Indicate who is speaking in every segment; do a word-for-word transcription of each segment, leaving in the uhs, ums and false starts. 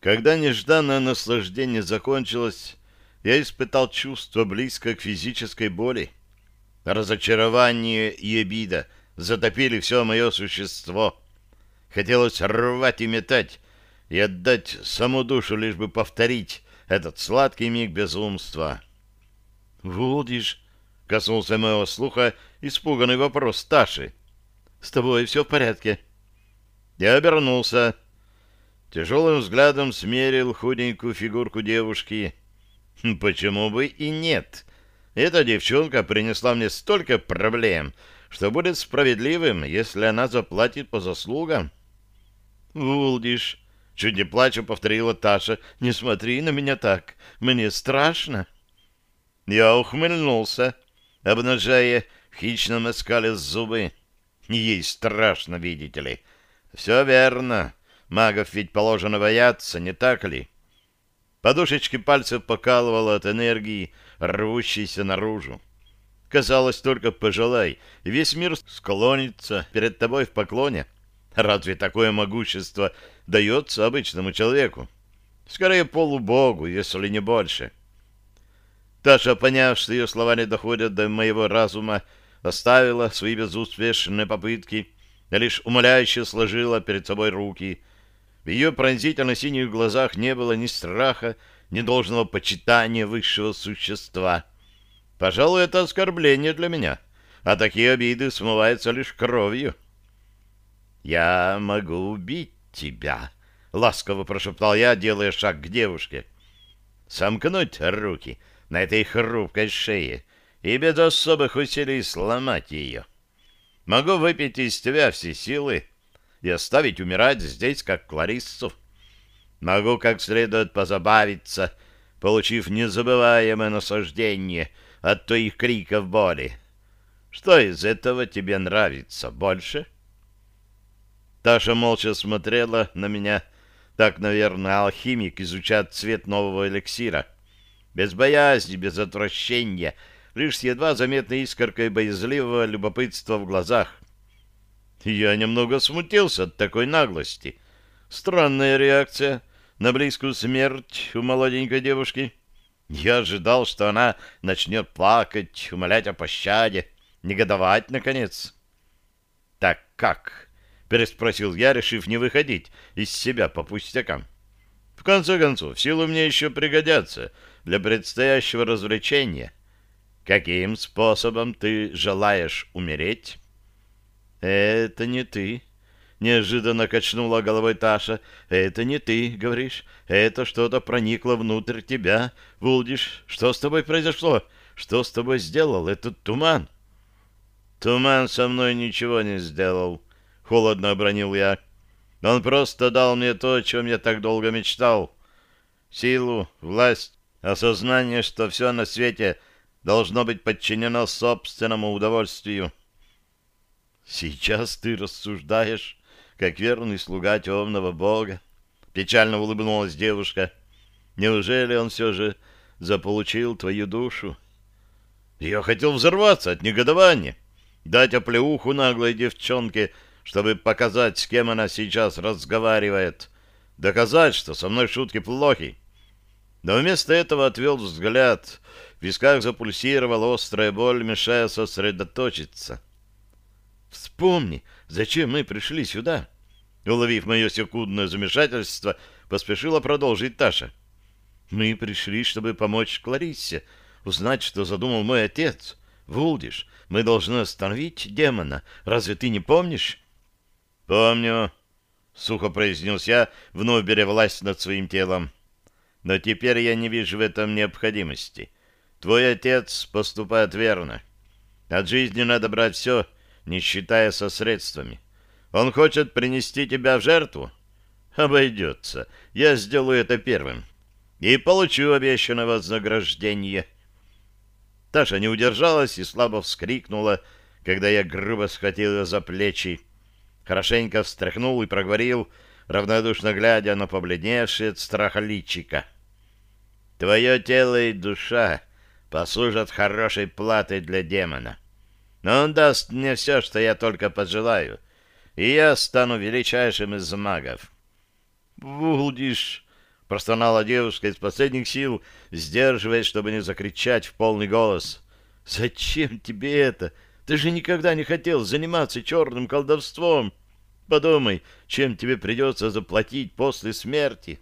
Speaker 1: Когда нежданное наслаждение закончилось, я испытал чувство, близкое к физической боли. Разочарование и обида затопили все мое существо. Хотелось рвать и метать, и отдать саму душу, лишь бы повторить этот сладкий миг безумства. «Вулдиш?» — коснулся моего слуха испуганный вопрос Таши. «С тобой все в порядке?» Я обернулся. Тяжелым взглядом смерил худенькую фигурку девушки. Почему бы и нет? Эта девчонка принесла мне столько проблем, что будет справедливым, если она заплатит по заслугам. «Вулдиш», — чуть не плача повторила Таша, — «не смотри на меня так, мне страшно». Я ухмыльнулся, обнажая в хищном оскале зубы. Ей страшно, видите ли. Все верно. Магов ведь положено бояться, не так ли? Подушечки пальцев покалывало от энергии, рвущейся наружу. Казалось, только пожелай, и весь мир склонится перед тобой в поклоне. Разве такое могущество дается обычному человеку? Скорее полубогу, если не больше. Таша, поняв, что ее слова не доходят до моего разума, оставила свои безуспешные попытки, а лишь умоляюще сложила перед собой руки. В ее пронзительно синих глазах не было ни страха, ни должного почитания высшего существа. Пожалуй, это оскорбление для меня, а такие обиды смываются лишь кровью. «Я могу убить тебя», — ласково прошептал я, делая шаг к девушке. «Сомкнуть руки на этой хрупкой шее и без особых усилий сломать ее. Могу выпить из тебя все силы и оставить умирать здесь, как Клариссу. Могу как следует позабавиться, получив незабываемое наслаждение от твоих криков боли. Что из этого тебе нравится больше?» Таша молча смотрела на меня. Так, наверное, алхимик изучает цвет нового эликсира. Без боязни, без отвращения, лишь с едва заметной искоркой боязливого любопытства в глазах. Я немного смутился от такой наглости. Странная реакция на близкую смерть у молоденькой девушки. Я ожидал, что она начнет плакать, умолять о пощаде, негодовать, наконец. «Так как?» — переспросил я, решив не выходить из себя по пустякам. «В конце концов, силы мне еще пригодятся для предстоящего развлечения. Каким способом ты желаешь умереть?» «Это не ты», — неожиданно качнула головой Таша. «Это не ты, говоришь. Это что-то проникло внутрь тебя. Вулдиш, что с тобой произошло? Что с тобой сделал этот туман?» «Туман со мной ничего не сделал», — холодно обронил я. «Он просто дал мне то, о чем я так долго мечтал. Силу, власть, осознание, что все на свете должно быть подчинено собственному удовольствию». «Сейчас ты рассуждаешь, как верный слуга темного бога», — печально улыбнулась девушка. «Неужели он все же заполучил твою душу?» Я хотел взорваться от негодования, дать оплеуху наглой девчонке, чтобы показать, с кем она сейчас разговаривает, доказать, что со мной шутки плохи. Но вместо этого отвел взгляд. В висках запульсировала острая боль, мешая сосредоточиться. «Вспомни, зачем мы пришли сюда?» Уловив мое секундное замешательство, поспешила продолжить Таша. «Мы пришли, чтобы помочь Клариссе, узнать, что задумал мой отец. Вулдиш, мы должны остановить демона. Разве ты не помнишь?» «Помню», — сухо произнес я, вновь беря власть над своим телом. «Но теперь я не вижу в этом необходимости. Твой отец поступает верно. От жизни надо брать все, не считая со средствами. Он хочет принести тебя в жертву? Обойдется. Я сделаю это первым. И получу обещанное вознаграждение». Таша не удержалась и слабо вскрикнула, когда я грубо схватил ее за плечи. Хорошенько встряхнул и проговорил, равнодушно глядя на побледневшее от страха личико. «Твое тело и душа послужат хорошей платой для демона. Но он даст мне все, что я только пожелаю, и я стану величайшим из магов». «Вулдиш!» простонала девушка из последних сил, сдерживаясь, чтобы не закричать в полный голос. «Зачем тебе это? Ты же никогда не хотел заниматься черным колдовством. Подумай, чем тебе придется заплатить после смерти».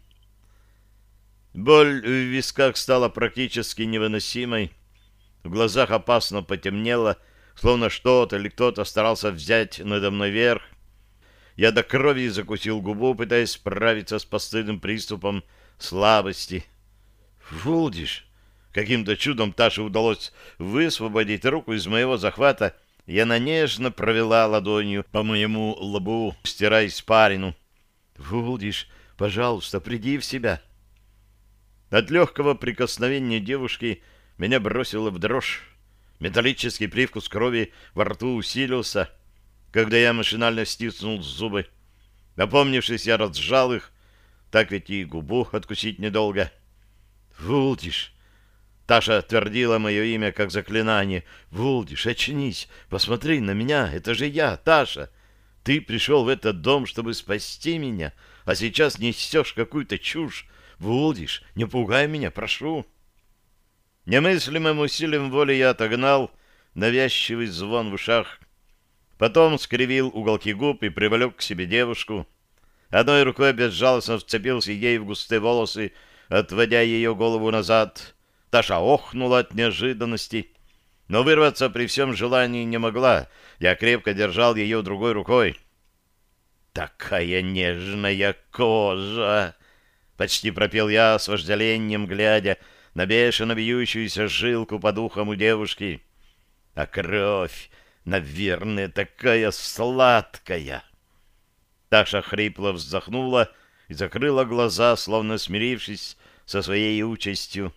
Speaker 1: Боль в висках стала практически невыносимой. В глазах опасно потемнело, словно что-то или кто-то старался взять надо мной верх. Я до крови закусил губу, пытаясь справиться с постыдным приступом слабости. «Вулдиш!» Каким-то чудом Таше удалось высвободить руку из моего захвата, и она нежно провела ладонью по моему лбу, стирая испарину. «Вулдиш, пожалуйста, приди в себя!» От легкого прикосновения девушки меня бросило в дрожь. Металлический привкус крови во рту усилился, когда я машинально стиснул зубы. Опомнившись, я разжал их, так ведь и губу откусить недолго. «Вулдиш!» Таша твердила мое имя как заклинание. «Вулдиш, очнись, посмотри на меня, это же я, Таша. Ты пришел в этот дом, чтобы спасти меня, а сейчас несешь какую-то чушь. Вулдиш, не пугай меня, прошу». Немыслимым усилием воли я отогнал навязчивый звон в ушах. Потом скривил уголки губ и привлек к себе девушку. Одной рукой безжалостно вцепился ей в густые волосы, отводя ее голову назад. Таша охнула от неожиданности, но вырваться при всем желании не могла. Я крепко держал ее другой рукой. «Такая нежная кожа!» — почти пропел я с вожделением, глядя на бешено бьющуюся жилку под ухом у девушки. «А кровь, наверное, такая сладкая!» Таша хрипло вздохнула и закрыла глаза, словно смирившись со своей участью.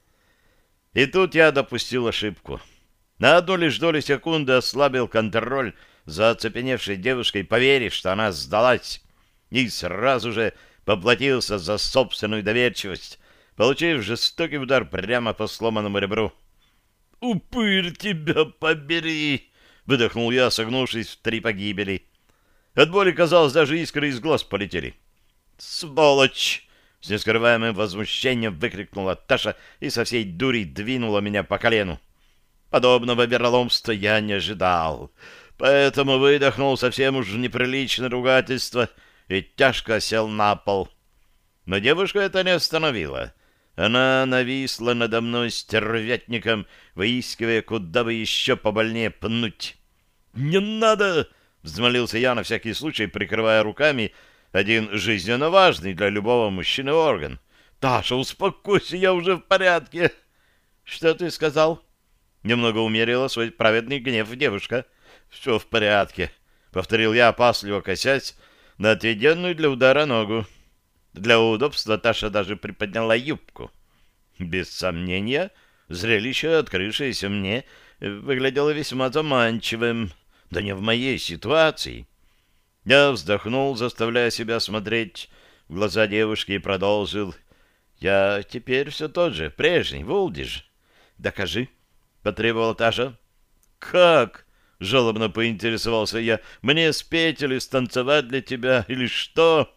Speaker 1: И тут я допустил ошибку. На одну лишь долю секунды ослабил контроль за оцепеневшей девушкой, поверив, что она сдалась, и сразу же поплатился за собственную доверчивость, получив жестокий удар прямо по сломанному ребру. «Упырь, тебя побери!» — выдохнул я, согнувшись в три погибели. От боли, казалось, даже искры из глаз полетели. «Сволочь!» — с нескрываемым возмущением выкрикнула Таша и со всей дури двинула меня по колену. Подобного вероломства я не ожидал, поэтому выдохнул совсем уж неприличное ругательство и тяжко сел на пол. Но девушку это не остановило. Она нависла надо мной стервятником, выискивая, куда бы еще побольнее пнуть. «Не надо!» — взмолился я на всякий случай, прикрывая руками один жизненно важный для любого мужчины орган. «Таша, успокойся, я уже в порядке!» «Что ты сказал?» Немного умерила свой праведный гнев девушка. «Все в порядке», — повторил я, опасливо косясь на отведенную для удара ногу. Для удобства Таша даже приподняла юбку. Без сомнения, зрелище, открывшееся мне, выглядело весьма заманчивым. Да не в моей ситуации. Я вздохнул, заставляя себя смотреть в глаза девушки, и продолжил. «Я теперь все тот же, прежний, Вулдиш». «Докажи», — потребовала Таша. «Как?» — жалобно поинтересовался я. «Мне спеть или станцевать для тебя, или что?»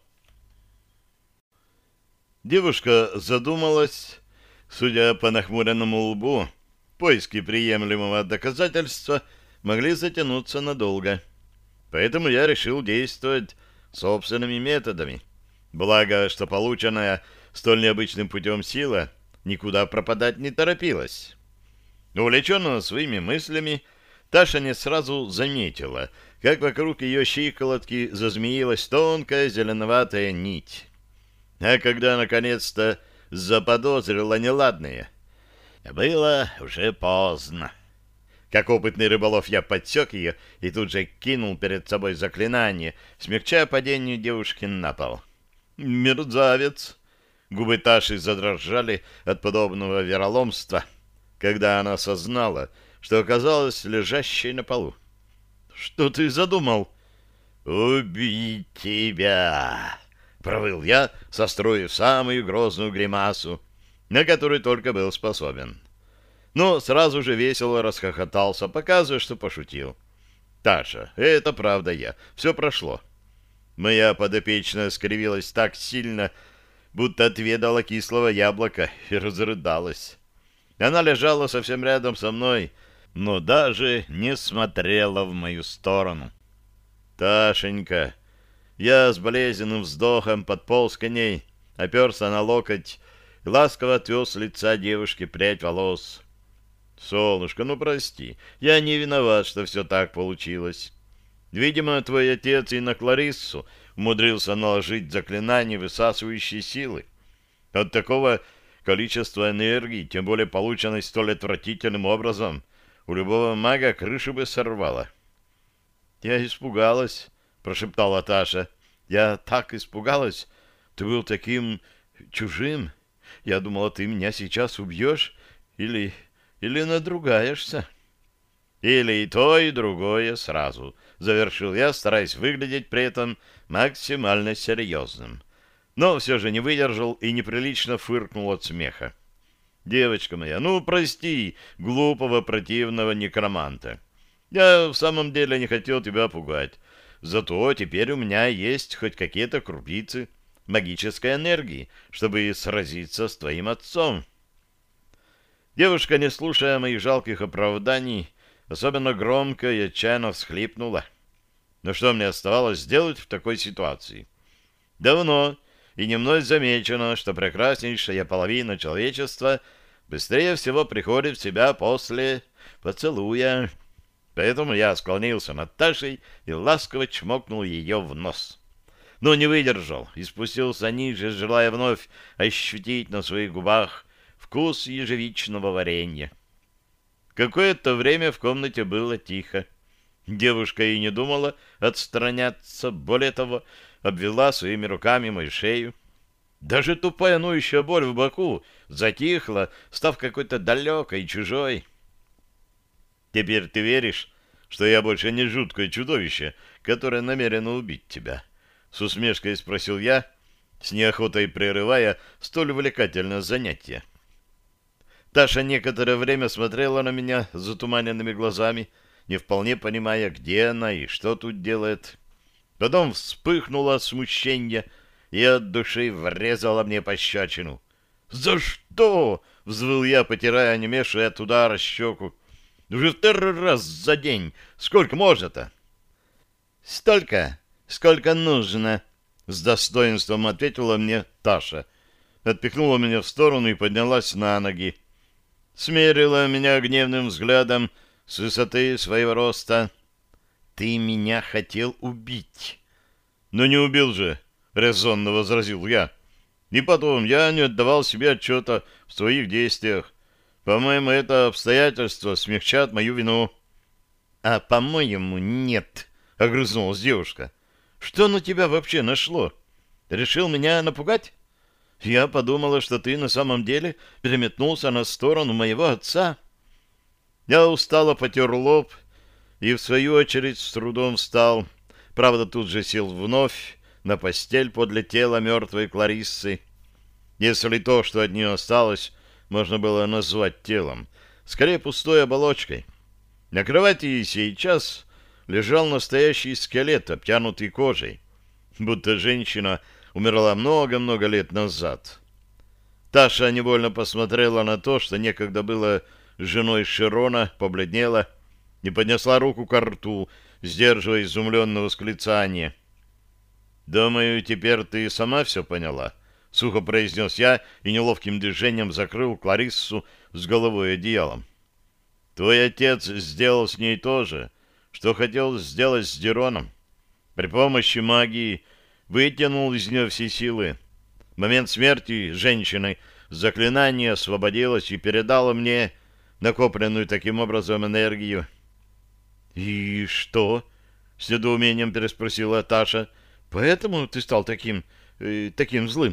Speaker 1: Девушка задумалась. Судя по нахмуренному лбу, поиски приемлемого доказательства могли затянуться надолго. Поэтому я решил действовать собственными методами. Благо, что полученная столь необычным путем сила никуда пропадать не торопилась. Увлеченная своими мыслями, Таша не сразу заметила, как вокруг ее щиколотки зазмеилась тонкая зеленоватая нить. А когда наконец-то заподозрила неладное, было уже поздно. Как опытный рыболов я подсек ее и тут же кинул перед собой заклинание, смягчая падение девушки на пол. «Мерзавец!» Губы Таши задрожали от подобного вероломства, когда она осознала, что оказалась лежащей на полу. «Что ты задумал?» «Убить тебя!» — провыл я, состроив самую грозную гримасу, на которую только был способен. Но сразу же весело расхохотался, показывая, что пошутил. «Таша, это правда я. Все прошло». Моя подопечная скривилась так сильно, будто отведала кислого яблока и разрыдалась. Она лежала совсем рядом со мной, но даже не смотрела в мою сторону. «Ташенька!» Я с болезненным вздохом подполз к ней, оперся на локоть и ласково отвел с лица девушки прядь волос. «Солнышко, ну прости, я не виноват, что все так получилось. Видимо, твой отец и на Клариссу умудрился наложить заклинание высасывающей силы. От такого количества энергии, тем более полученной столь отвратительным образом, у любого мага крышу бы сорвало». «Я испугалась», — прошептала Таша. «Я так испугалась. Ты был таким чужим. Я думала, ты меня сейчас убьешь или... или надругаешься». «Или и то, и другое сразу», — завершил я, стараясь выглядеть при этом максимально серьезным. Но все же не выдержал и неприлично фыркнул от смеха. «Девочка моя, ну прости глупого противного некроманта. Я в самом деле не хотел тебя пугать. Зато теперь у меня есть хоть какие-то крупицы магической энергии, чтобы сразиться с твоим отцом». Девушка, не слушая моих жалких оправданий, особенно громко и отчаянно всхлипнула. Но что мне оставалось сделать в такой ситуации? Давно и не мной замечено, что прекраснейшая половина человечества быстрее всего приходит в себя после поцелуя. Поэтому я склонился над Ташей и ласково чмокнул ее в нос. Но не выдержал и спустился ниже, желая вновь ощутить на своих губах вкус ежевичного варенья. Какое-то время в комнате было тихо. Девушка и не думала отстраняться, более того, обвела своими руками мою шею. Даже тупая ноющая боль в боку затихла, став какой-то далекой и чужой. «Теперь ты веришь, что я больше не жуткое чудовище, которое намерено убить тебя?» — с усмешкой спросил я, с неохотой прерывая столь увлекательное занятие. Таша некоторое время смотрела на меня затуманенными глазами, не вполне понимая, где она и что тут делает. Потом вспыхнуло от смущения и от души врезала мне пощечину. «За что?» — взвыл я, потирая онемевшую от удара щеку. «Уже второй раз за день. Сколько можно-то?» «Столько, сколько нужно», — с достоинством ответила мне Таша. Отпихнула меня в сторону и поднялась на ноги. Смерила меня гневным взглядом с высоты своего роста. «Ты меня хотел убить». «Но не убил же», — резонно возразил я. «И потом, я не отдавал себе отчета в своих действиях. По-моему, это обстоятельство смягчат мою вину». «А, по-моему, нет», — огрызнулась девушка. «Что на тебя вообще нашло? Решил меня напугать? Я подумала, что ты на самом деле переметнулся на сторону моего отца». Я устало потер лоб и, в свою очередь, с трудом встал. Правда, тут же сел вновь на постель подле тела мертвой Клариссы. Если то, что от нее осталось, можно было назвать телом, скорее пустой оболочкой. На кровати сейчас лежал настоящий скелет, обтянутый кожей, будто женщина умерла много-много лет назад. Таша невольно посмотрела на то, что некогда было женой Широна, побледнела и поднесла руку к рту, сдерживая изумленное восклицание. «Думаю, теперь ты сама все поняла», — сухо произнес я и неловким движением закрыл Клариссу с головой одеялом. «Твой отец сделал с ней то же, что хотел сделать с Дироном. При помощи магии вытянул из нее все силы. В момент смерти женщины заклинание освободилось и передало мне накопленную таким образом энергию». «И что?» — с недоумением переспросила Таша. «Поэтому ты стал таким... Э, таким злым?»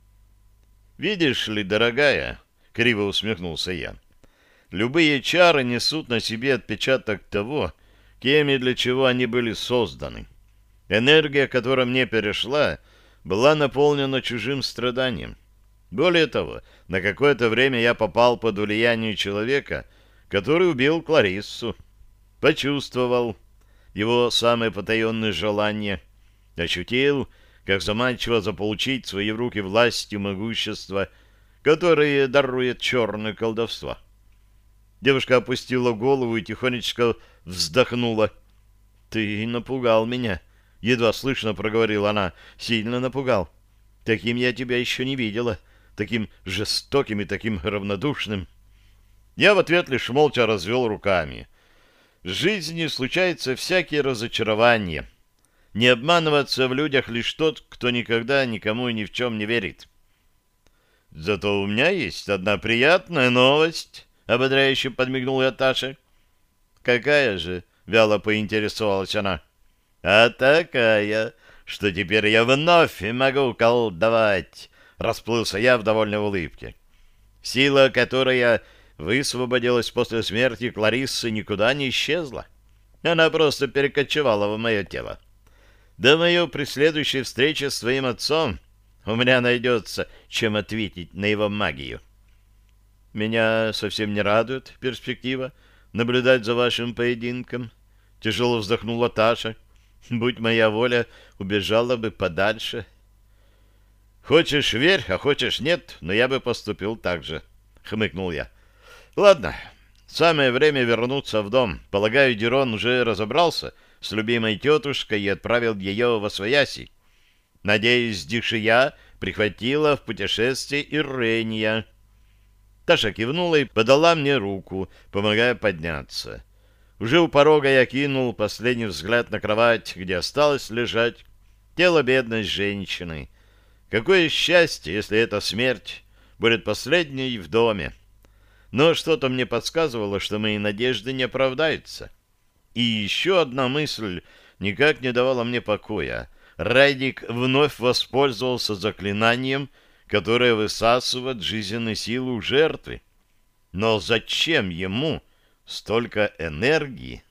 Speaker 1: «Видишь ли, дорогая», — криво усмехнулся я, — «любые чары несут на себе отпечаток того, кем и для чего они были созданы. Энергия, которая мне перешла, была наполнена чужим страданием. Более того, на какое-то время я попал под влияние человека, который убил Клариссу. Почувствовал его самые потаенные желания, ощутил, как заманчиво заполучить в свои руки власть и могущество, которые дарует черное колдовство. Девушка опустила голову и тихонечко вздохнула. — Ты напугал меня, — едва слышно проговорила она. — Сильно напугал. Таким я тебя еще не видела, таким жестоким и таким равнодушным. Я в ответ лишь молча развел руками. В жизни случаются всякие разочарования. Не обманываться в людях лишь тот, кто никогда никому и ни в чем не верит. Зато у меня есть одна приятная новость, — ободряюще подмигнул я Таше. — Какая же? — вяло поинтересовалась она. — А такая, что теперь я вновь могу колдовать, — расплылся я в довольной улыбке. Сила, которая высвободилась после смерти Клариссы, никуда не исчезла. Она просто перекочевала в мое тело. До моей преследующей встречи с твоим отцом у меня найдется, чем ответить на его магию. Меня совсем не радует перспектива наблюдать за вашим поединком. Тяжело вздохнула Таша. Будь моя воля, убежала бы подальше. Хочешь — верь, а хочешь — нет, но я бы поступил так же, — хмыкнул я. Ладно, самое время вернуться в дом. Полагаю, Дирон уже разобрался с любимой тетушкой и отправил ее восвояси. Надеюсь, Дишия прихватила в путешествие Ирения. Таша кивнула и подала мне руку, помогая подняться. Уже у порога я кинул последний взгляд на кровать, где осталось лежать тело бедной женщины. Какое счастье, если эта смерть будет последней в доме. Но что-то мне подсказывало, что мои надежды не оправдаются. И еще одна мысль никак не давала мне покоя. Райдик вновь воспользовался заклинанием, которое высасывает жизненные силы у жертвы. Но зачем ему столько энергии?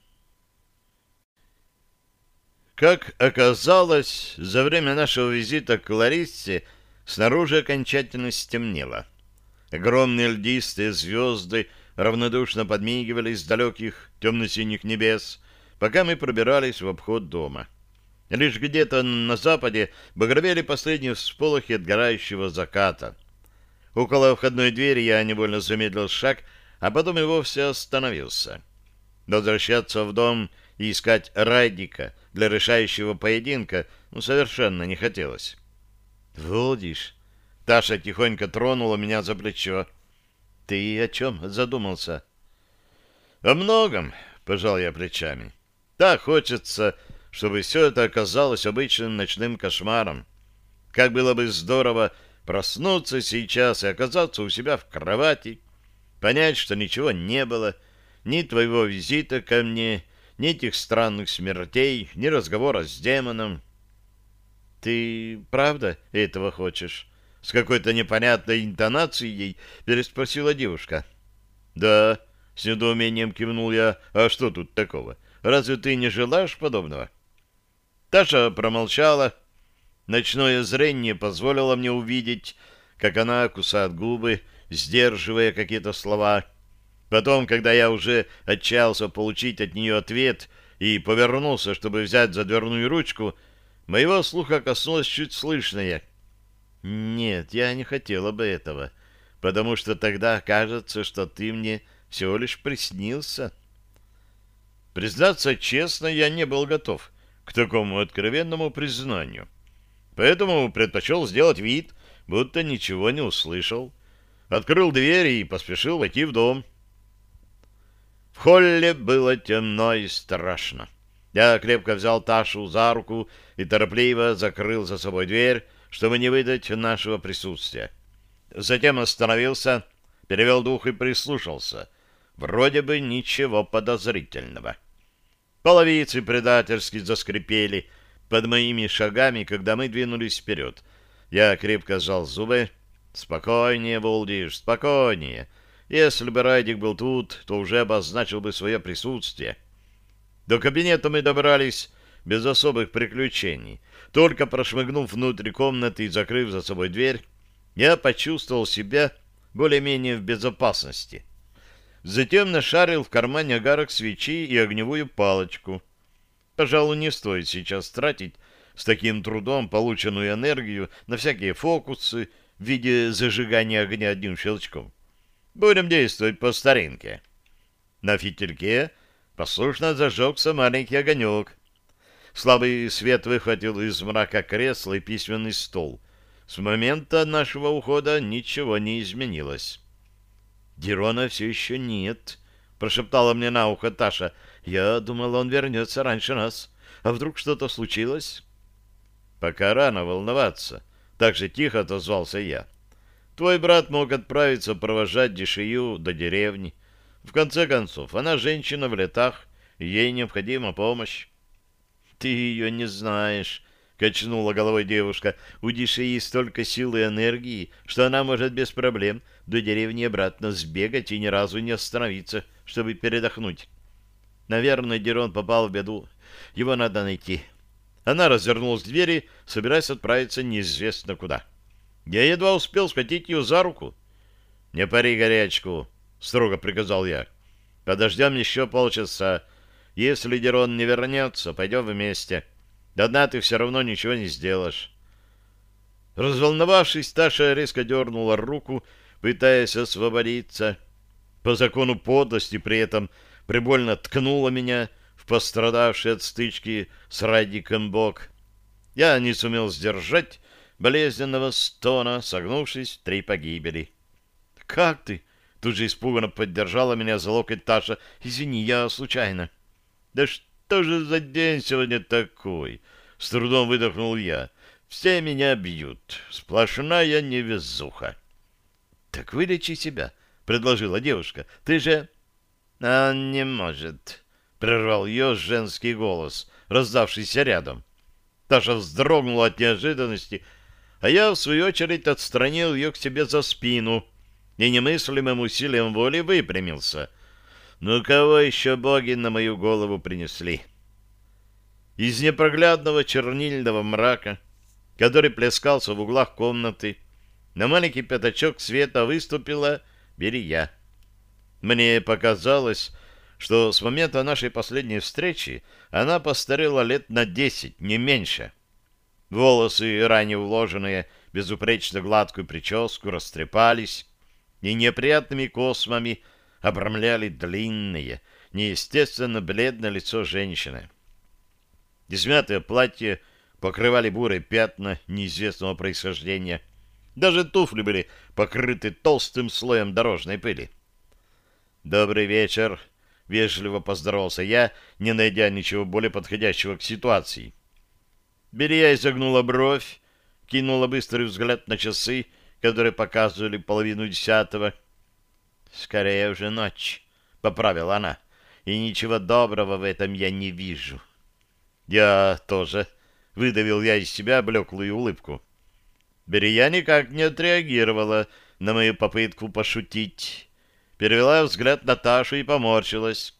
Speaker 1: Как оказалось, за время нашего визита к Лариссе снаружи окончательно стемнело. Огромные льдистые звезды равнодушно подмигивали с далеких темно-синих небес, пока мы пробирались в обход дома. Лишь где-то на западе багровели последние всполохи отгорающего заката. Около входной двери я невольно замедлил шаг, а потом и вовсе остановился. Возвращаться в дом и искать Райдика для решающего поединка ну, совершенно не хотелось. — Володиш, — Таша тихонько тронула меня за плечо. — Ты о чем задумался? — О многом, — пожал я плечами. — Так хочется, чтобы все это оказалось обычным ночным кошмаром. Как было бы здорово проснуться сейчас и оказаться у себя в кровати, понять, что ничего не было, ни твоего визита ко мне, ни этих странных смертей, ни разговора с демоном. — Ты правда этого хочешь? — с какой-то непонятной интонацией переспросила девушка. — Да, — с недоумением кивнул я. — А что тут такого? Разве ты не желаешь подобного? Таша промолчала. Ночное зрение позволило мне увидеть, как она кусает губы, сдерживая какие-то слова. Потом, когда я уже отчаялся получить от нее ответ и повернулся, чтобы взять за дверную ручку, моего слуха коснулось чуть слышное. «Нет, я не хотела бы этого, потому что тогда кажется, что ты мне всего лишь приснился». Признаться честно, я не был готов к такому откровенному признанию. Поэтому предпочел сделать вид, будто ничего не услышал. Открыл дверь и поспешил войти в дом. В холле было темно и страшно. Я крепко взял Ташу за руку и торопливо закрыл за собой дверь, чтобы не выдать нашего присутствия. Затем остановился, перевел дух и прислушался. Вроде бы ничего подозрительного. Половицы предательски заскрипели под моими шагами, когда мы двинулись вперед. Я крепко сжал зубы. «Спокойнее, Волдиш, спокойнее. Если бы Райдик был тут, то уже обозначил бы свое присутствие». До кабинета мы добрались без особых приключений. Только прошмыгнув внутрь комнаты и закрыв за собой дверь, я почувствовал себя более-менее в безопасности. Затем нашарил в кармане огарок свечи и огневую палочку. Пожалуй, не стоит сейчас тратить с таким трудом полученную энергию на всякие фокусы в виде зажигания огня одним щелчком. Будем действовать по старинке. На фитильке послушно зажегся маленький огонек. Слабый свет выхватил из мрака кресло и письменный стол. С момента нашего ухода ничего не изменилось. «Дирона все еще нет», — прошептала мне на ухо Таша. «Я думала, он вернется раньше нас. А вдруг что-то случилось?» «Пока рано волноваться», — так же тихо отозвался я. «Твой брат мог отправиться провожать Дишию до деревни. В конце концов, она женщина в летах, и ей необходима помощь». «Ты ее не знаешь», — качнула головой девушка. «У Дишии столько силы и энергии, что она может без проблем до деревни обратно сбегать и ни разу не остановиться, чтобы передохнуть. Наверное, Дирон попал в беду. Его надо найти». Она развернулась к двери, собираясь отправиться неизвестно куда. Я едва успел схватить ее за руку. «Не пари горячку», — строго приказал я. «Подождем еще полчаса. Если Дирон не вернется, пойдем вместе. Одна ты все равно ничего не сделаешь». Разволновавшись, Таша резко дернула руку, пытаясь освободиться. По закону подлости при этом прибольно ткнула меня в пострадавший от стычки с Радиком бок. Я не сумел сдержать болезненного стона, согнувшись в три погибели. «Как ты?» — тут же испуганно поддержала меня за локоть Таша. «Извини, я случайно». «Да что же за день сегодня такой?» — с трудом выдохнул я. «Все меня бьют. Сплошная невезуха». «Так вылечи себя», — предложила девушка. «Ты же...» «А не может», — прервал ее женский голос, раздавшийся рядом. Таша вздрогнула от неожиданности, а я, в свою очередь, отстранил ее к себе за спину и немыслимым усилием воли выпрямился. Ну, кого еще боги на мою голову принесли? Из непроглядного чернильного мрака, который плескался в углах комнаты, на маленький пятачок света выступила Берия. Мне показалось, что с момента нашей последней встречи она постарела лет на десять, не меньше. Волосы, ранее уложенные в безупречно гладкую прическу, растрепались и неприятными космами обрамляли длинное, неестественно бледное лицо женщины. Измятое платье покрывали бурые пятна неизвестного происхождения. Даже туфли были покрыты толстым слоем дорожной пыли. «Добрый вечер», — вежливо поздоровался я, не найдя ничего более подходящего к ситуации. Берия изогнула бровь, кинула быстрый взгляд на часы, которые показывали половину десятого. «Скорее уже ночь», — поправила она, — «и ничего доброго в этом я не вижу». «Я тоже», — выдавил я из себя блеклую улыбку. Берия никак не отреагировала на мою попытку пошутить. Перевела взгляд на Ташу и поморщилась.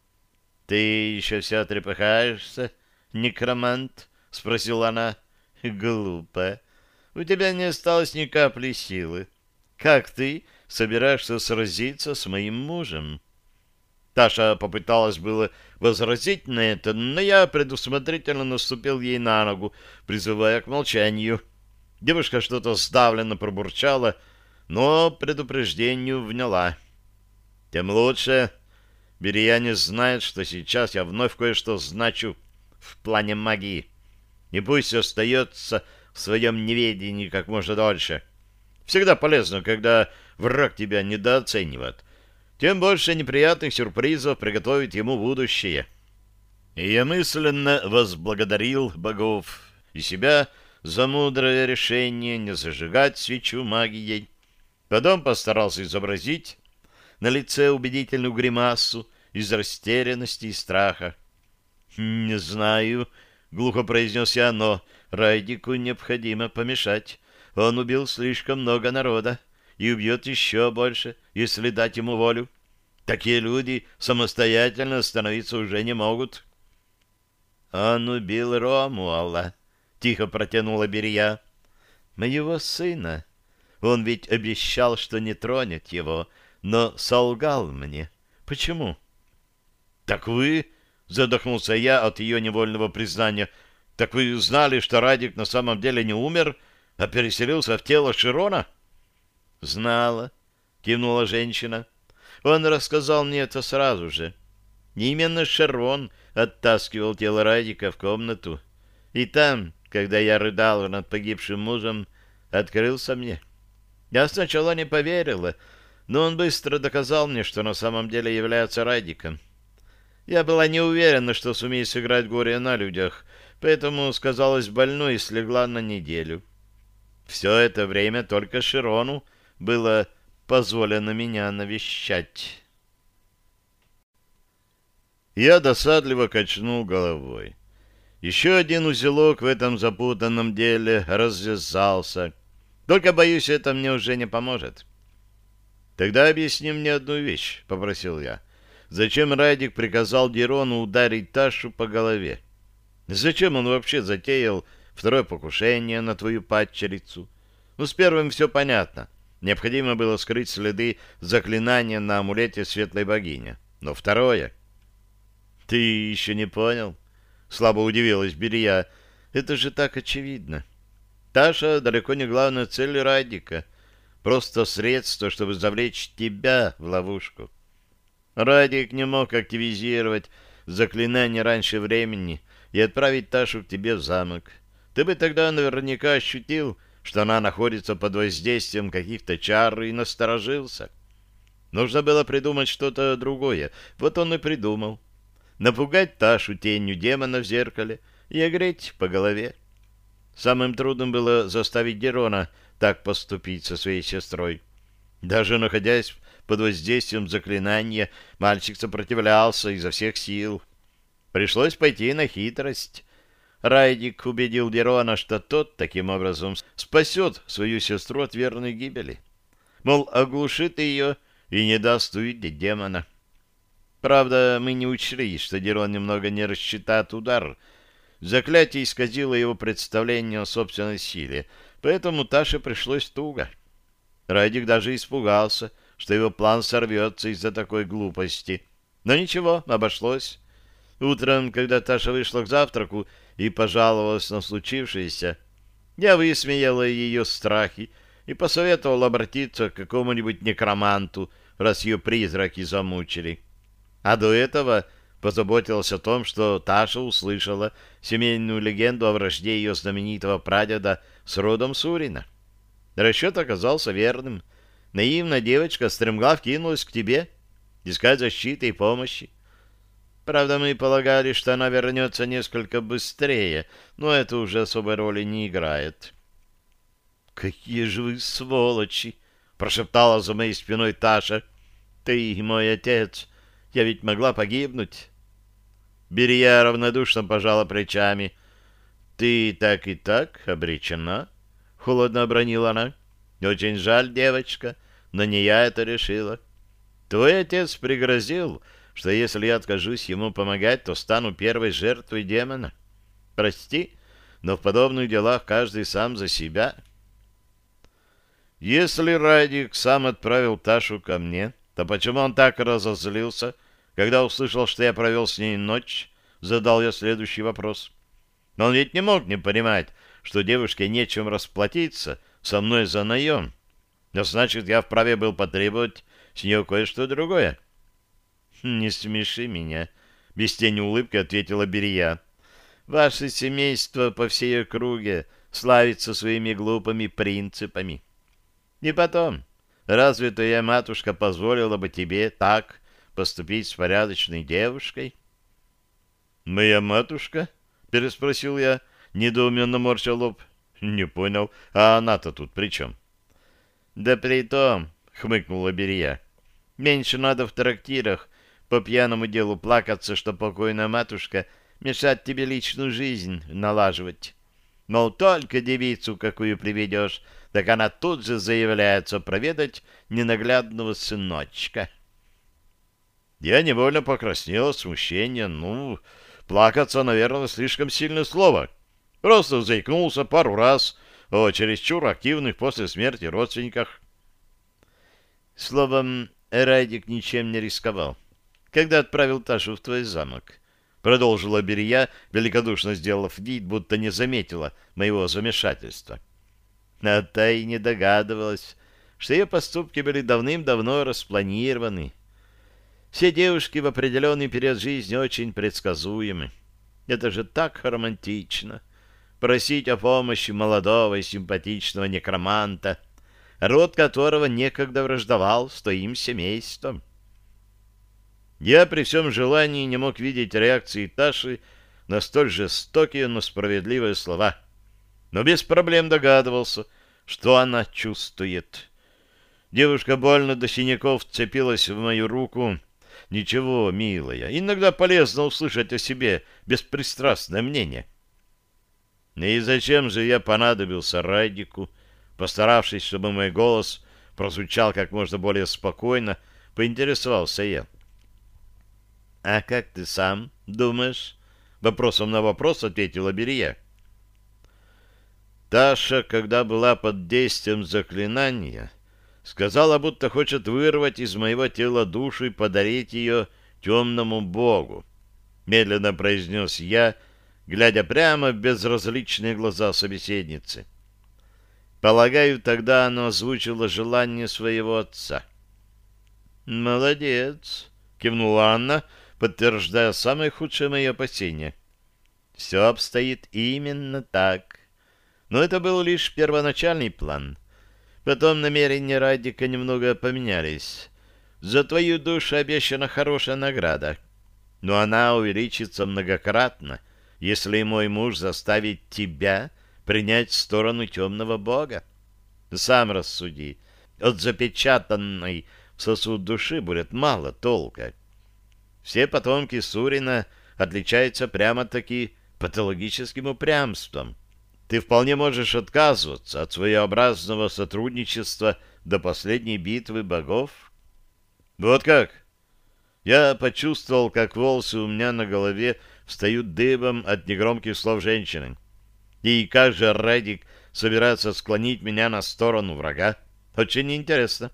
Speaker 1: «Ты еще все трепыхаешься, некромант?» — спросила она. «Глупо. У тебя не осталось ни капли силы. Как ты собираешься сразиться с моим мужем?» Таша попыталась было возразить на это, но я предусмотрительно наступил ей на ногу, призывая к молчанию. Девушка что-то сдавленно пробурчала, но предупреждению вняла. «Тем лучше. Берия не знает, что сейчас я вновь кое-что значу в плане магии. И пусть остается в своем неведении как можно дольше. Всегда полезно, когда враг тебя недооценивает. Тем больше неприятных сюрпризов приготовит ему будущее». И я мысленно возблагодарил богов и себя за мудрое решение не зажигать свечу магией. Потом постарался изобразить на лице убедительную гримасу из растерянности и страха. «Не знаю», — глухо произнес я, — «но Райдику необходимо помешать. Он убил слишком много народа и убьет еще больше, если дать ему волю. Такие люди самостоятельно становиться уже не могут». «Он убил Ромуала», — тихо протянула Берия. «Моего сына. Он ведь обещал, что не тронет его, но солгал мне. Почему?» «Так вы...» — задохнулся я от ее невольного признания. Так вы знали, что Радик на самом деле не умер, а переселился в тело Широна? Знала, кивнула женщина. Он рассказал мне это сразу же. Именно Широн оттаскивал тело Радика в комнату. И там, когда я рыдал над погибшим мужем, открылся мне. Я сначала не поверила, но он быстро доказал мне, что на самом деле является Радиком. Я была не уверена, что сумею сыграть горе на людях, поэтому сказалась больной и слегла на неделю. Все это время только Широну было позволено меня навещать. Я досадливо качнул головой. Еще один узелок в этом запутанном деле развязался. Только, боюсь, это мне уже не поможет. «Тогда объясни мне одну вещь», — попросил я. «Зачем Радик приказал Дирону ударить Ташу по голове? Зачем он вообще затеял второе покушение на твою падчерицу? Ну, с первым все понятно. Необходимо было скрыть следы заклинания на амулете Светлой Богини. Но второе...» «Ты еще не понял?» — слабо удивилась Берия. «Это же так очевидно. Таша далеко не главная цель Радика. Просто средство, чтобы завлечь тебя в ловушку. Радик не мог активизировать заклинание раньше времени и отправить Ташу к тебе в замок. Ты бы тогда наверняка ощутил, что она находится под воздействием каких-то чар, и насторожился. Нужно было придумать что-то другое. Вот он и придумал. Напугать Ташу тенью демона в зеркале и огреть по голове. Самым трудным было заставить Дирона так поступить со своей сестрой. Даже находясь под воздействием заклинания, мальчик сопротивлялся изо всех сил. Пришлось пойти на хитрость. Райдик убедил Дирона, что тот таким образом спасет свою сестру от верной гибели. Мол, оглушит ее и не даст увидеть демона. Правда, мы не учли, что Дирон немного не рассчитает удар. Заклятие исказило его представление о собственной силе, поэтому Таше пришлось туго. Радик даже испугался, что его план сорвется из-за такой глупости. Но ничего, обошлось. Утром, когда Таша вышла к завтраку и пожаловалась на случившееся, я высмеяла ее страхи и посоветовал обратиться к какому-нибудь некроманту, раз ее призраки замучили. А до этого позаботился о том, что Таша услышала семейную легенду о вражде ее знаменитого прадеда с родом Сурина. Расчет оказался верным. Наивная девочка стремглав кинулась к тебе, искать защиты и помощи. Правда, мы полагали, что она вернется несколько быстрее, но это уже особой роли не играет. — Какие же вы сволочи! — прошептала за моей спиной Таша. — Ты мой отец. Я ведь могла погибнуть. Берия равнодушно пожала плечами. — Ты так и так обречена, — холодно обронила она. — Очень жаль, девочка, но не я это решила. Твой отец пригрозил, что если я откажусь ему помогать, то стану первой жертвой демона. Прости, но в подобных делах каждый сам за себя. Если Радик сам отправил Ташу ко мне, то почему он так разозлился, когда услышал, что я провел с ней ночь? Задал я следующий вопрос. Но он ведь не мог не понимать, что девушке нечем расплатиться со мной за наем. Но значит, я вправе был потребовать с нее кое-что другое. «Не смеши меня», — без тени улыбки ответила Берия. «Ваше семейство по всей округе славится своими глупыми принципами. И потом, разве твоя матушка позволила бы тебе так поступить с порядочной девушкой?» «Моя матушка?» — переспросил я, недоуменно морща лоб. «Не понял, а она-то тут при чем?» «Да при том», — хмыкнула Берия, — «меньше надо в трактирах по пьяному делу плакаться, что покойная матушка мешает тебе личную жизнь налаживать. Мол, только девицу какую приведешь, так она тут же заявляется проведать ненаглядного сыночка». Я невольно покраснел от смущения. Ну, плакаться, наверное, слишком сильное слово. Просто заикнулся пару раз о чересчур активных после смерти родственниках. Словом, Радик ничем не рисковал, когда отправил Ташу в твой замок. продолжила Берия, великодушно сделав вид, будто не заметила моего замешательства. А та и не догадывалась, что ее поступки были давным-давно распланированы. Все девушки в определенный период жизни очень предсказуемы. Это же так романтично. Просить о помощи молодого и симпатичного некроманта, род которого некогда враждовал с твоим семейством. Я при всем желании не мог видеть реакции Таши на столь жестокие, но справедливые слова, но без проблем догадывался, что она чувствует. Девушка больно до синяков вцепилась в мою руку. Ничего, милая, иногда полезно услышать о себе беспристрастное мнение. И зачем же я понадобился Радику, постаравшись, чтобы мой голос прозвучал как можно более спокойно, поинтересовался я. — А как ты сам думаешь? — вопросом на вопрос ответила Берия. Таша, когда была под действием заклинания, сказала, будто хочет вырвать из моего тела душу и подарить ее темному богу. Медленно произнес я, глядя прямо в безразличные глаза собеседницы. Полагаю, тогда она озвучила желание своего отца. «Молодец!» — кивнула Анна, подтверждая самые худшие мои опасения. «Все обстоит именно так. Но это был лишь первоначальный план. Потом намерения Радика немного поменялись. За твою душу обещана хорошая награда, но она увеличится многократно, если мой муж заставит тебя принять сторону темного бога. Сам рассуди, от запечатанной в сосуд души будет мало толка. Все потомки Сурина отличаются прямо-таки патологическим упрямством. Ты вполне можешь отказываться от своеобразного сотрудничества до последней битвы богов. Вот как? Я почувствовал, как волосы у меня на голове встают дыбом от негромких слов женщины. И как же Радик собирается склонить меня на сторону врага? Очень интересно.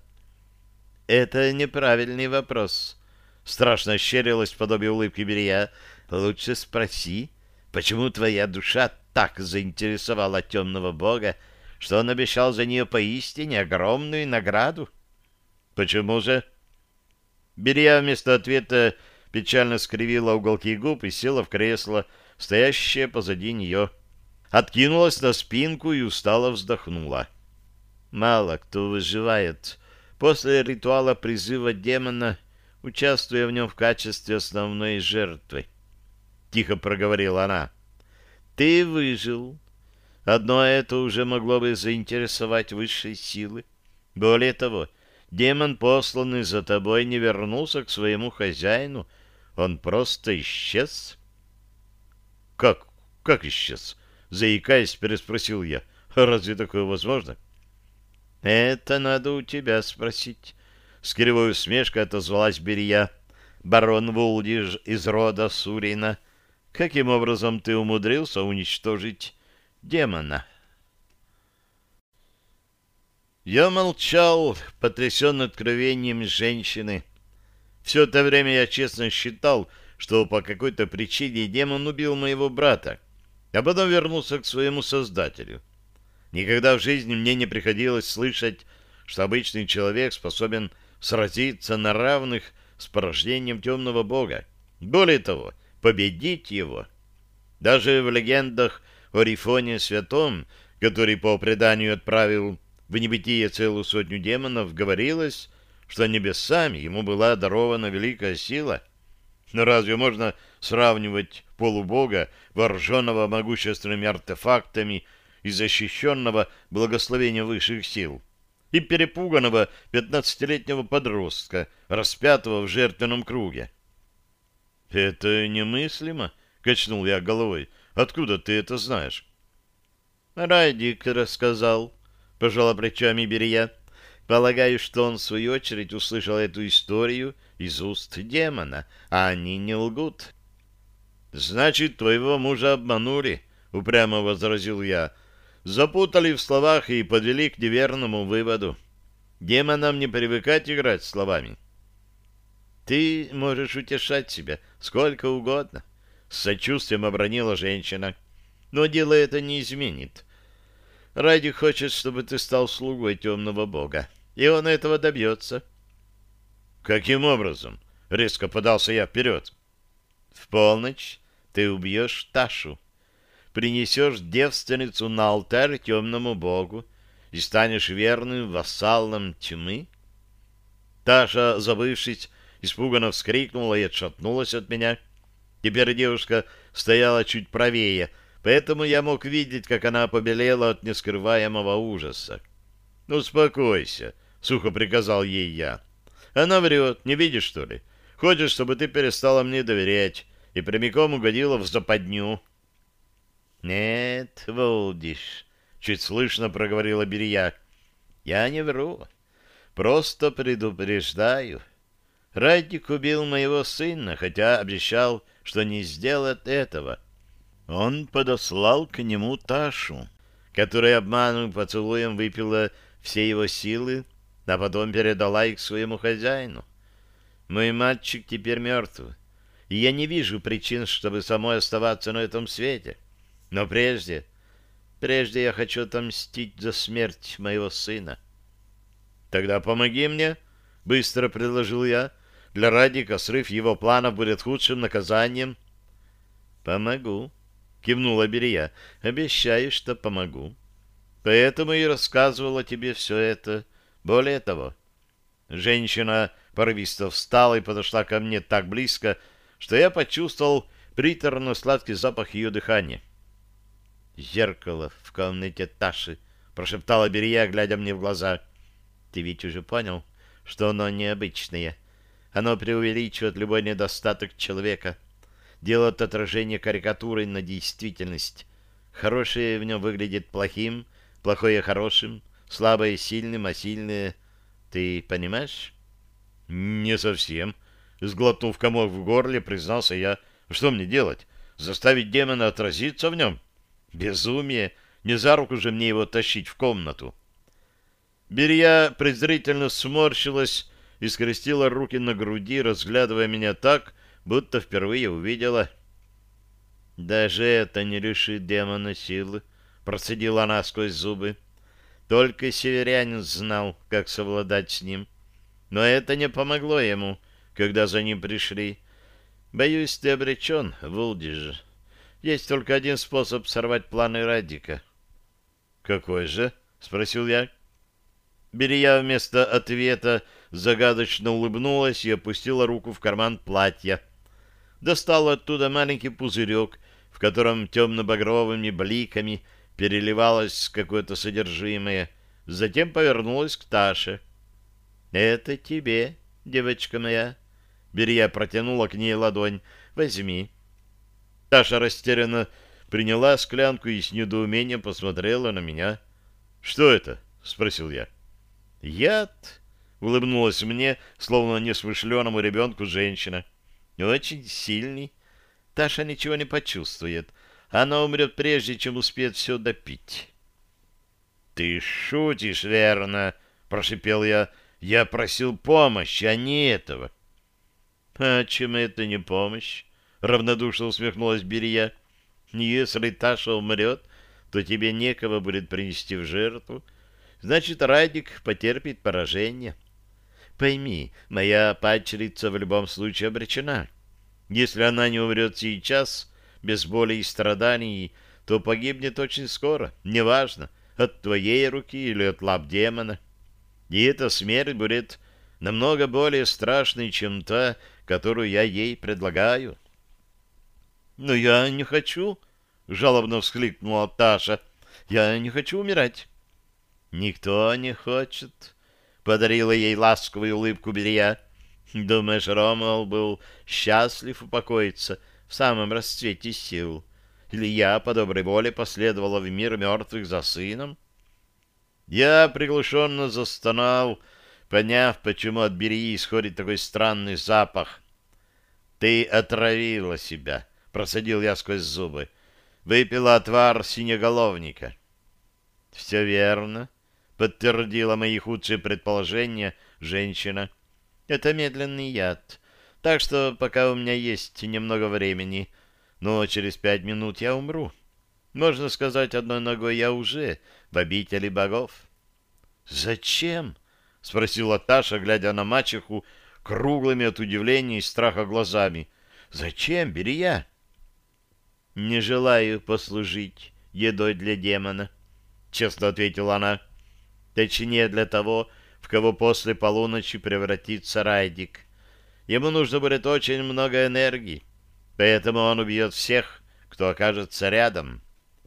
Speaker 1: Это неправильный вопрос. Страшно ощерилась в подобие улыбки Берия. Лучше спроси, почему твоя душа так заинтересовала темного бога, что он обещал за нее поистине огромную награду? Почему же? Берия вместо ответа печально скривила уголки губ и села в кресло, стоящее позади нее. Откинулась на спинку и устало вздохнула. Мало кто выживает после ритуала призыва демона, участвуя в нем в качестве основной жертвы. Тихо проговорила она. Ты выжил. Одно это уже могло бы заинтересовать высшие силы. Более того, демон, посланный за тобой, не вернулся к своему хозяину. Он просто исчез. Как? Как исчез? Заикаясь, переспросил я. Разве такое возможно? Это надо у тебя спросить. С кривой усмешкой отозвалась Берия. Барон Вулдиж из рода Сурина. Каким образом ты умудрился уничтожить демона? Я молчал, потрясен откровением женщины. Все это время я честно считал, что по какой-то причине демон убил моего брата, а потом вернулся к своему создателю. Никогда в жизни мне не приходилось слышать, что обычный человек способен сразиться на равных с порождением темного бога. Более того, победить его. Даже в легендах о Рифоне Святом, который по преданию отправил в небытие целую сотню демонов, говорилось, что небесами ему была дарована великая сила. Но разве можно сравнивать полубога, вооруженного могущественными артефактами и защищенного благословением высших сил, и перепуганного пятнадцатилетнего подростка, распятого в жертвенном круге? — Это немыслимо, — качнул я головой. — Откуда ты это знаешь? — Радик рассказал, — пожала плечами Берия. — Полагаю, что он, в свою очередь, услышал эту историю из уст демона, а они не лгут. — Значит, твоего мужа обманули, — упрямо возразил я. — Запутали в словах и подвели к неверному выводу. Демонам не привыкать играть словами. — Ты можешь утешать себя сколько угодно, С сочувствием обронила женщина. Но дело это не изменит. Радик хочет, чтобы ты стал слугой темного бога. И он этого добьется. Каким образом? Резко подался я вперед. В полночь ты убьешь Ташу. Принесешь девственницу на алтарь темному богу и станешь верным вассалом тьмы. Таша, забывшись, испуганно вскрикнула и отшатнулась от меня. Теперь девушка стояла чуть правее, поэтому я мог видеть, как она побелела от нескрываемого ужаса. «Успокойся», — сухо приказал ей я. «Она врет, не видишь, что ли? Хочешь, чтобы ты перестала мне доверять и прямиком угодила в западню». «Нет, Волдиш», — чуть слышно проговорила Берия. «Я не вру, просто предупреждаю. Радик убил моего сына, хотя обещал, что не сделает этого. Он подослал к нему Ташу, которая обманным поцелуем выпила все его силы, а потом передала их своему хозяину. Мой мальчик теперь мертв, и я не вижу причин, чтобы самой оставаться на этом свете. Но прежде, прежде я хочу отомстить за смерть моего сына». «Тогда помоги мне», — быстро предложил я. «Для Радика срыв его планов будет худшим наказанием». «Помогу», — кивнула Берия. «Обещаю, что помогу. Поэтому и рассказывала тебе все это. Более того...» Женщина порывисто встала и подошла ко мне так близко, что я почувствовал приторно-сладкий запах ее дыхания. «Зеркало в комнате Таши», — прошептала Берия, глядя мне в глаза. «Ты ведь уже понял, что оно необычное. Оно преувеличивает любой недостаток человека, делает отражение карикатуры на действительность. Хорошее в нем выглядит плохим, плохое хорошим, слабое сильным, а сильное... Ты понимаешь?» «Не совсем», — сглотнув комок в горле, признался я. «Что мне делать? Заставить демона отразиться в нем? Безумие! Не за руку же мне его тащить в комнату». Берия презрительно сморщилась и скрестила руки на груди, разглядывая меня так, будто впервые увидела. «Даже это не лишит демона силы», — процедила она сквозь зубы. «Только северянин знал, как совладать с ним. Но это не помогло ему, когда за ним пришли. Боюсь, ты обречен, Вулдиж. Есть только один способ сорвать планы Радика». «Какой же?» — спросил я. Берия вместо ответа загадочно улыбнулась и опустила руку в карман платья. Достала оттуда маленький пузырек, в котором темно-багровыми бликами переливалось какое-то содержимое. Затем повернулась к Таше. «Это тебе, девочка моя». Берия протянула к ней ладонь. «Возьми». Таша растерянно приняла склянку и с недоумением посмотрела на меня. «Что это?» — спросил я. «Яд», — улыбнулась мне, словно несмышленому ребенку женщина. «Очень сильный. Таша ничего не почувствует. Она умрет прежде, чем успеет все допить». «Ты шутишь, верно?» — прошипел я. «Я просил помощи, а не этого». «А чем это не помощь?» — равнодушно усмехнулась Берия. «Если Таша умрет, то тебе некого будет принести в жертву. Значит, Радик потерпит поражение. Пойми, моя падчерица в любом случае обречена. Если она не умрет сейчас, без боли и страданий, то погибнет очень скоро, неважно, от твоей руки или от лап демона. И эта смерть будет намного более страшной, чем та, которую я ей предлагаю». «Но я не хочу», — жалобно всхлипнула Таша. «Я не хочу умирать». «Никто не хочет», — подарила ей ласковую улыбку Берия. «Думаешь, Ромал был счастлив упокоиться в самом расцвете сил? Или я по доброй воле последовала в мир мертвых за сыном?» Я приглушенно застонал, поняв, почему от Берии исходит такой странный запах. «Ты отравила себя», — процедил я сквозь зубы. «Выпила отвар синеголовника». «Все верно», — подтвердила мои худшие предположения женщина. «Это медленный яд, так что пока у меня есть немного времени, но через пять минут я умру. Можно сказать, одной ногой я уже в обители богов. «Зачем?» — спросила Таша, глядя на мачеху круглыми от удивления и страха глазами. «Зачем, Берия?» «Не желаю послужить едой для демона», — честно ответила она. «Точнее, для того, в кого после полуночи превратится Райдик. Ему нужно будет очень много энергии, поэтому он убьет всех, кто окажется рядом».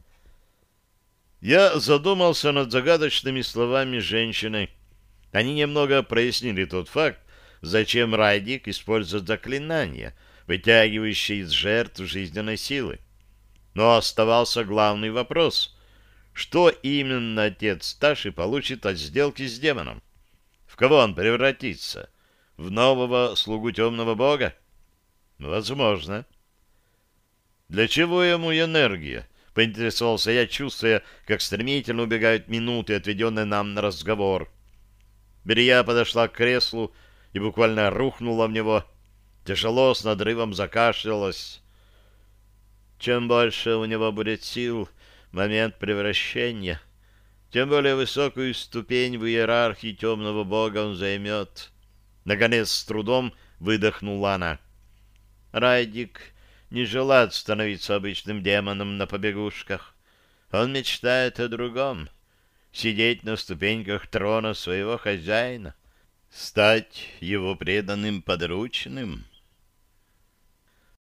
Speaker 1: Я задумался над загадочными словами женщины. Они немного прояснили тот факт, зачем Райдик использует заклинания, вытягивающие из жертв жизненной силы. Но оставался главный вопрос. Что именно отец Таши получит от сделки с демоном? В кого он превратится? В нового слугу темного бога? Возможно. Для чего ему энергия? Поинтересовался я, чувствуя, как стремительно убегают минуты, отведенные нам на разговор. Берия подошла к креслу и буквально рухнула в него. Тяжело, с надрывом закашлялась. Чем больше у него будет сил в момент превращения, тем более высокую ступень в иерархии темного бога он займет. Наконец, с трудом выдохнула она. Райдик не желает становиться обычным демоном на побегушках. Он мечтает о другом — сидеть на ступеньках трона своего хозяина, стать его преданным подручным.